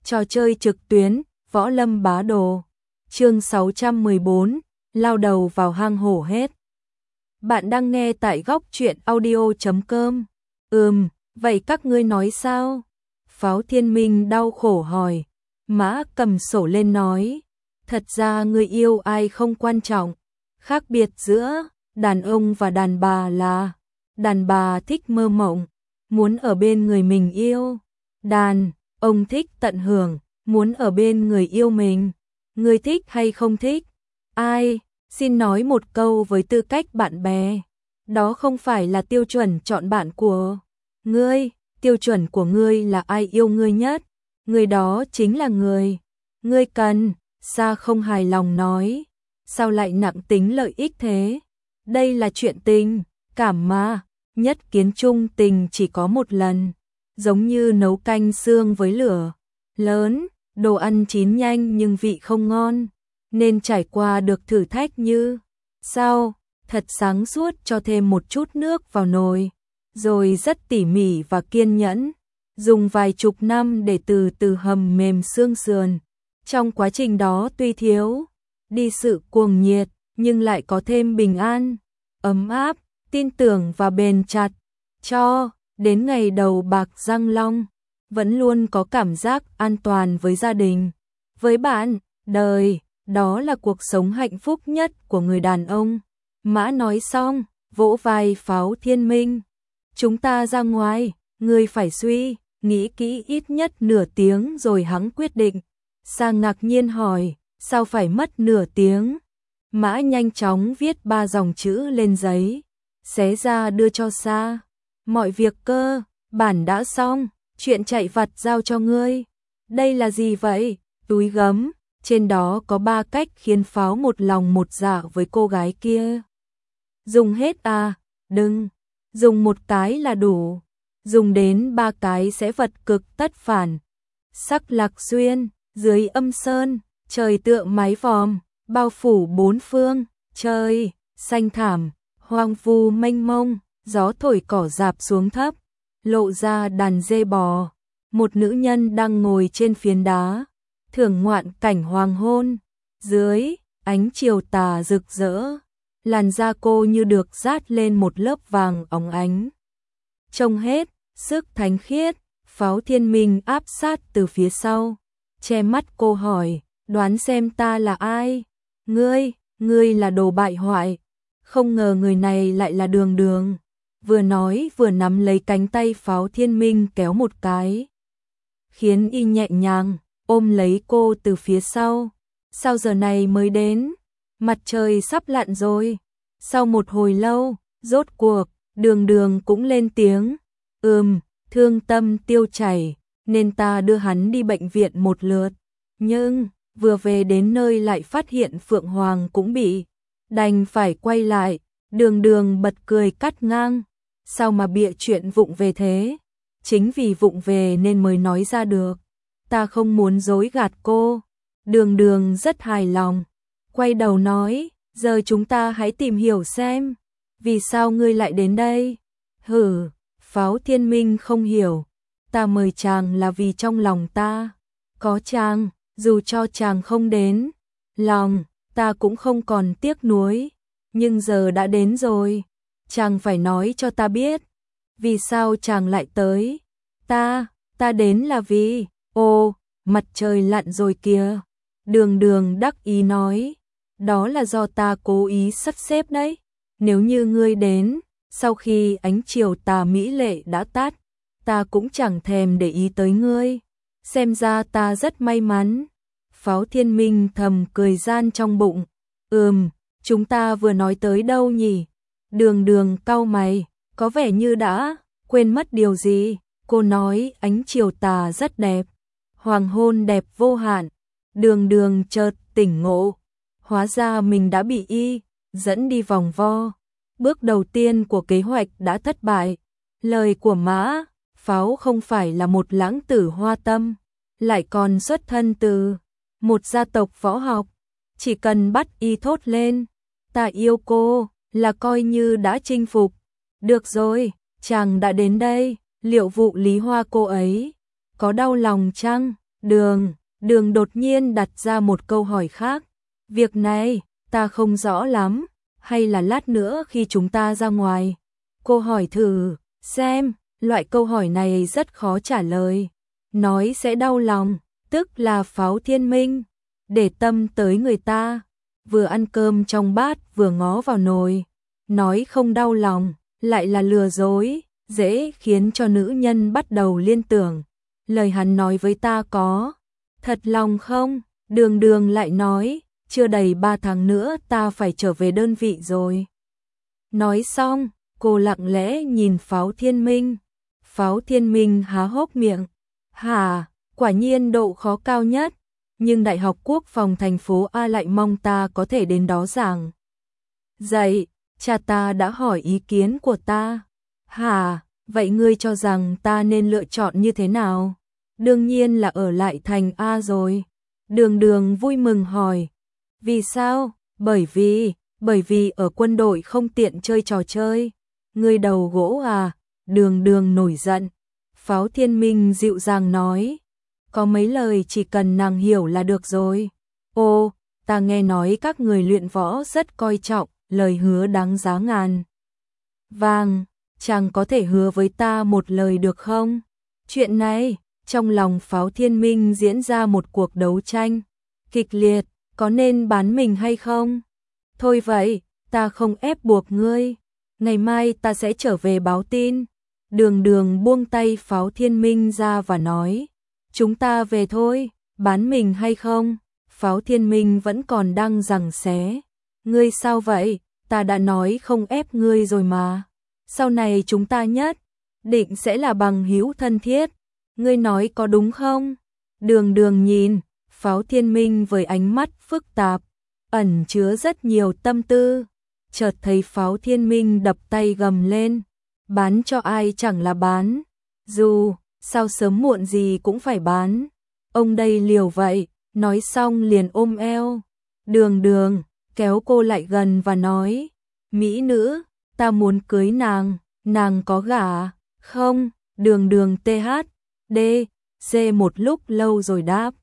Trò chơi trực tuyến, Võ Lâm Bá Đồ. Chương 614, lao đầu vào hang hổ hết. Bạn đang nghe tại góc truyện audio.com. Vậy các ngươi nói sao? Pháo Thiên Minh đau khổ hỏi. Mã cầm sổ lên nói. Thật ra người yêu ai không quan trọng. Khác biệt giữa đàn ông và đàn bà là đàn bà thích mơ mộng, muốn ở bên người mình yêu. Đàn ông thích tận hưởng, muốn ở bên người yêu mình. Ngươi thích hay không thích? Ai? Xin nói một câu với tư cách bạn bè. Đó không phải là tiêu chuẩn chọn bạn của ngươi. Tiêu chuẩn của ngươi là ai yêu ngươi nhất. Người đó chính là người ngươi cần. Sa không hài lòng nói. Sao lại nặng tính lợi ích thế? Đây là chuyện tình cảm mà. Nhất kiến chung tình chỉ có một lần. Giống như nấu canh xương với lửa lớn, đồ ăn chín nhanh nhưng vị không ngon, nên trải qua được thử thách như sau, thật sáng suốt cho thêm một chút nước vào nồi, rồi rất tỉ mỉ và kiên nhẫn, dùng vài chục năm để từ từ hầm mềm xương sườn. Trong quá trình đó tuy thiếu đi sự cuồng nhiệt, nhưng lại có thêm bình an, ấm áp, tin tưởng và bền chặt, cho đến ngày đầu bạc răng long, vẫn luôn có cảm giác an toàn với gia đình, với bạn, đời, đó là cuộc sống hạnh phúc nhất của người đàn ông. Mã nói xong, vỗ vai Pháo Thiên Minh. Chúng ta ra ngoài, ngươi phải suy nghĩ kỹ ít nhất nửa tiếng rồi hẵng quyết định. Sa ngạc nhiên hỏi, sao phải mất nửa tiếng? Mã nhanh chóng viết 3 dòng chữ lên giấy, xé ra đưa cho Sa. Mọi việc cơ bản đã xong, chuyện chạy vặt giao cho ngươi. Đây là gì vậy? Túi gấm, trên đó có 3 cách khiến Pháo một lòng một dạ với cô gái kia. Dùng hết à? Đừng, dùng một cái là đủ. Dùng đến 3 cái sẽ vật cực tất phản. Sắc Lạc Xuyên, dưới âm sơn, trời tựa mái vòm, bao phủ bốn phương, trời xanh thảm, hoang vu mênh mông. Gió thổi cỏ rạp xuống thấp, lộ ra đàn dê bò. Một nữ nhân đang ngồi trên phiến đá, thưởng ngoạn cảnh hoàng hôn. Dưới ánh chiều tà rực rỡ, làn da cô như được dát lên một lớp vàng óng ánh. Trông hết sức thánh khiết. Pháo Thiên Minh áp sát từ phía sau, che mắt cô hỏi, đoán xem ta là ai? Ngươi là đồ bại hoại. Không ngờ người này lại là Đường Đường. Vừa nói vừa nắm lấy cánh tay Pháo Thiên Minh kéo một cái, khiến y nhẹ nhàng ôm lấy cô từ phía sau. Sao giờ này mới đến? Mặt trời sắp lặn rồi. Sau một hồi lâu, rốt cuộc, Đường Đường cũng lên tiếng. Thương tâm tiêu chảy, nên ta đưa hắn đi bệnh viện một lượt. Nhưng, vừa về đến nơi lại phát hiện Phượng Hoàng cũng bị, đành phải quay lại. Đường Đường bật cười cắt ngang. Sao mà bịa chuyện vụng về thế? Chính vì vụng về nên mới nói ra được. Ta không muốn dối gạt cô. Đường Đường rất hài lòng. Quay đầu nói, giờ chúng ta hãy tìm hiểu xem. Vì sao ngươi lại đến đây? Pháo Thiên Minh không hiểu. Ta mời chàng là vì trong lòng ta có chàng, dù cho chàng không đến, lòng ta cũng không còn tiếc nuối. Nhưng giờ đã đến rồi, chàng phải nói cho ta biết, vì sao chàng lại tới? Ta đến là vì, mặt trời lặn rồi kìa. Đường Đường đắc ý nói, đó là do ta cố ý sắp xếp đấy. Nếu như ngươi đến, sau khi ánh chiều tà mỹ lệ đã tắt, ta cũng chẳng thèm để ý tới ngươi. Xem ra ta rất may mắn. Pháo Thiên Minh thầm cười gian trong bụng. Chúng ta vừa nói tới đâu nhỉ? Đường Đường cau mày, có vẻ như đã quên mất điều gì. Cô nói ánh chiều tà rất đẹp, hoàng hôn đẹp vô hạn. Đường Đường chợt tỉnh ngộ, hóa ra mình đã bị y dẫn đi vòng vo. Bước đầu tiên của kế hoạch đã thất bại. Lời của Mã Pháo không phải là một lãng tử hoa tâm, lại còn xuất thân từ một gia tộc võ học. Chỉ cần bắt y thốt lên, ta yêu cô, là coi như đã chinh phục. Được rồi, chàng đã đến đây, liệu vụ Lý Hoa cô ấy có đau lòng chăng? Đường đột nhiên đặt ra một câu hỏi khác. Việc này, ta không rõ lắm, hay là lát nữa khi chúng ta ra ngoài? Cô hỏi thử, xem, loại câu hỏi này rất khó trả lời. Nói sẽ đau lòng, tức là pháo thiên minh, để tâm tới người ta. Vừa ăn cơm trong bát vừa ngó vào nồi. Nói không đau lòng, lại là lừa dối, dễ khiến cho nữ nhân bắt đầu liên tưởng. Lời hắn nói với ta có thật lòng không? Đường lại nói, chưa đầy 3 tháng nữa ta phải trở về đơn vị rồi. Nói xong, cô lặng lẽ nhìn Pháo Thiên Minh. Pháo Thiên Minh há hốc miệng. Hả, quả nhiên độ khó cao nhất, nhưng Đại học Quốc phòng thành phố A lại mong ta có thể đến đó giảng dạy. Cha ta đã hỏi ý kiến của ta. Hả, vậy ngươi cho rằng ta nên lựa chọn như thế nào? Đương nhiên là ở lại thành A rồi. Đường vui mừng hỏi. Vì sao? Bởi vì ở quân đội không tiện chơi trò chơi. Ngươi đầu gỗ à? Đường nổi giận. Pháo Thiên Minh dịu dàng nói. Có mấy lời chỉ cần nàng hiểu là được rồi. Ô, ta nghe nói các người luyện võ rất coi trọng lời hứa đáng giá ngàn vàng, chàng có thể hứa với ta một lời được không? Chuyện này, trong lòng Pháo Thiên Minh diễn ra một cuộc đấu tranh kịch liệt, có nên bán mình hay không? Thôi vậy, ta không ép buộc ngươi, ngày mai ta sẽ trở về báo tin. Đường buông tay Pháo Thiên Minh ra và nói, chúng ta về thôi, bán mình hay không? Pháo Thiên Minh vẫn còn đang giằng xé. Ngươi sao vậy? Ta đã nói không ép ngươi rồi mà. Sau này chúng ta nhất định sẽ là bằng hữu thân thiết. Ngươi nói có đúng không? Đường nhìn Pháo Thiên Minh với ánh mắt phức tạp, ẩn chứa rất nhiều tâm tư. Chợt thấy Pháo Thiên Minh đập tay gầm lên. Bán cho ai chẳng là bán. Dù sao sớm muộn gì cũng phải bán. Ông đây liều vậy. Nói xong liền ôm eo. Đường kéo cô lại gần và nói, mỹ nữ, ta muốn cưới nàng có gả không? Đường THD một lúc lâu rồi đáp,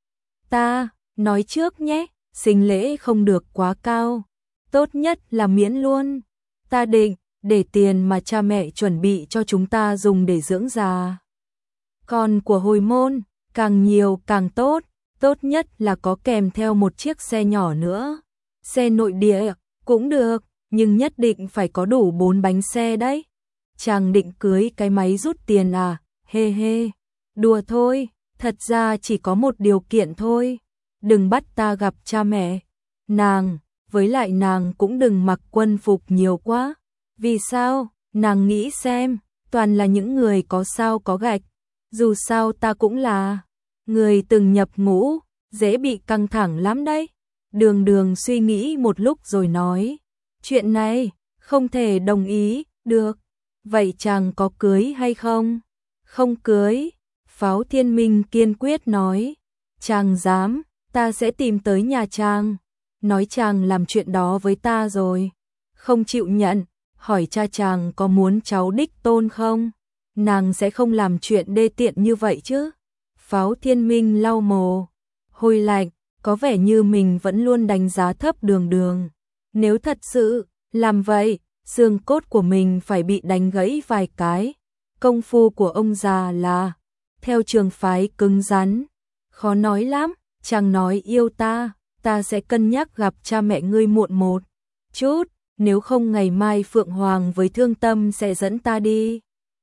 ta nói trước nhé, sinh lễ không được quá cao, tốt nhất là miễn luôn. Ta định để tiền mà cha mẹ chuẩn bị cho chúng ta dùng để dưỡng già. Còn của hồi môn, càng nhiều càng tốt, tốt nhất là có kèm theo một chiếc xe nhỏ nữa. Xe nội địa cũng được, nhưng nhất định phải có đủ 4 bánh xe đấy. Chàng định cưới cái máy rút tiền à? Hê, đùa thôi, thật ra chỉ có một điều kiện thôi. Đừng bắt ta gặp cha mẹ nàng, với lại nàng cũng đừng mặc quân phục nhiều quá. Vì sao? Nàng nghĩ xem, toàn là những người có sao có gạch. Dù sao ta cũng là người từng nhập ngũ, dễ bị căng thẳng lắm đấy. Đường suy nghĩ một lúc rồi nói, chuyện này không thể đồng ý được. Vậy chàng có cưới hay không? Không cưới. Pháo Thiên Minh kiên quyết nói, chàng dám, ta sẽ tìm tới nhà chàng. Nói chàng làm chuyện đó với ta rồi, không chịu nhận, hỏi cha chàng có muốn cháu đích tôn không? Nàng sẽ không làm chuyện đê tiện như vậy chứ. Pháo Thiên Minh lau mồ hôi lạnh, có vẻ như mình vẫn luôn đánh giá thấp đường. Nếu thật sự làm vậy, xương cốt của mình phải bị đánh gãy vài cái. Công phu của ông già là theo trường phái cứng rắn, khó nói lắm. Chàng nói yêu ta sẽ cân nhắc gặp cha mẹ ngươi muộn một chút, nếu không ngày mai Phượng Hoàng với Thương Tâm sẽ dẫn ta đi.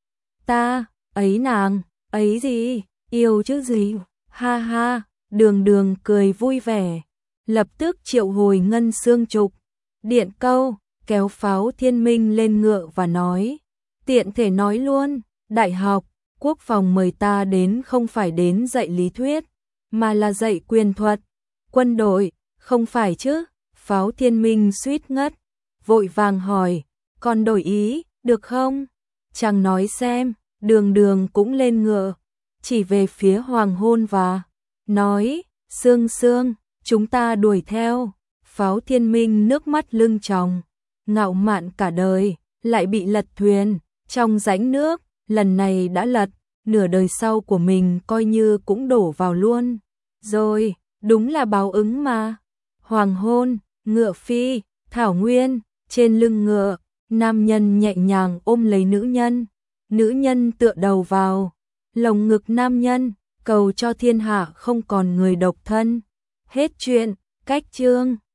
Ta, ấy nàng, ấy gì, yêu chứ gì, ha, đường cười vui vẻ, lập tức triệu hồi ngân xương trục, điện câu, kéo Pháo Thiên Minh lên ngựa và nói, tiện thể nói luôn, Đại học Quốc phòng mời ta đến không phải đến dạy lý thuyết, mà là dạy quyền thuật, quân đội, không phải chứ? Pháo Thiên Minh suýt ngất, vội vàng hỏi, còn đổi ý, được không? Chàng nói xem. Đường cũng lên ngựa, chỉ về phía hoàng hôn và nói, Sương, chúng ta đuổi theo. Pháo Thiên Minh nước mắt lưng tròng, ngạo mạn cả đời, lại bị lật thuyền, trong rãnh nước, lần này đã lật, nửa đời sau của mình coi như cũng đổ vào luôn. Rồi, đúng là báo ứng mà. Hoàng hôn, ngựa phi, thảo nguyên, trên lưng ngựa, nam nhân nhẹ nhàng ôm lấy nữ nhân. Nữ nhân tựa đầu vào lồng ngực nam nhân, cầu cho thiên hạ không còn người độc thân. Hết chuyện, cách chương.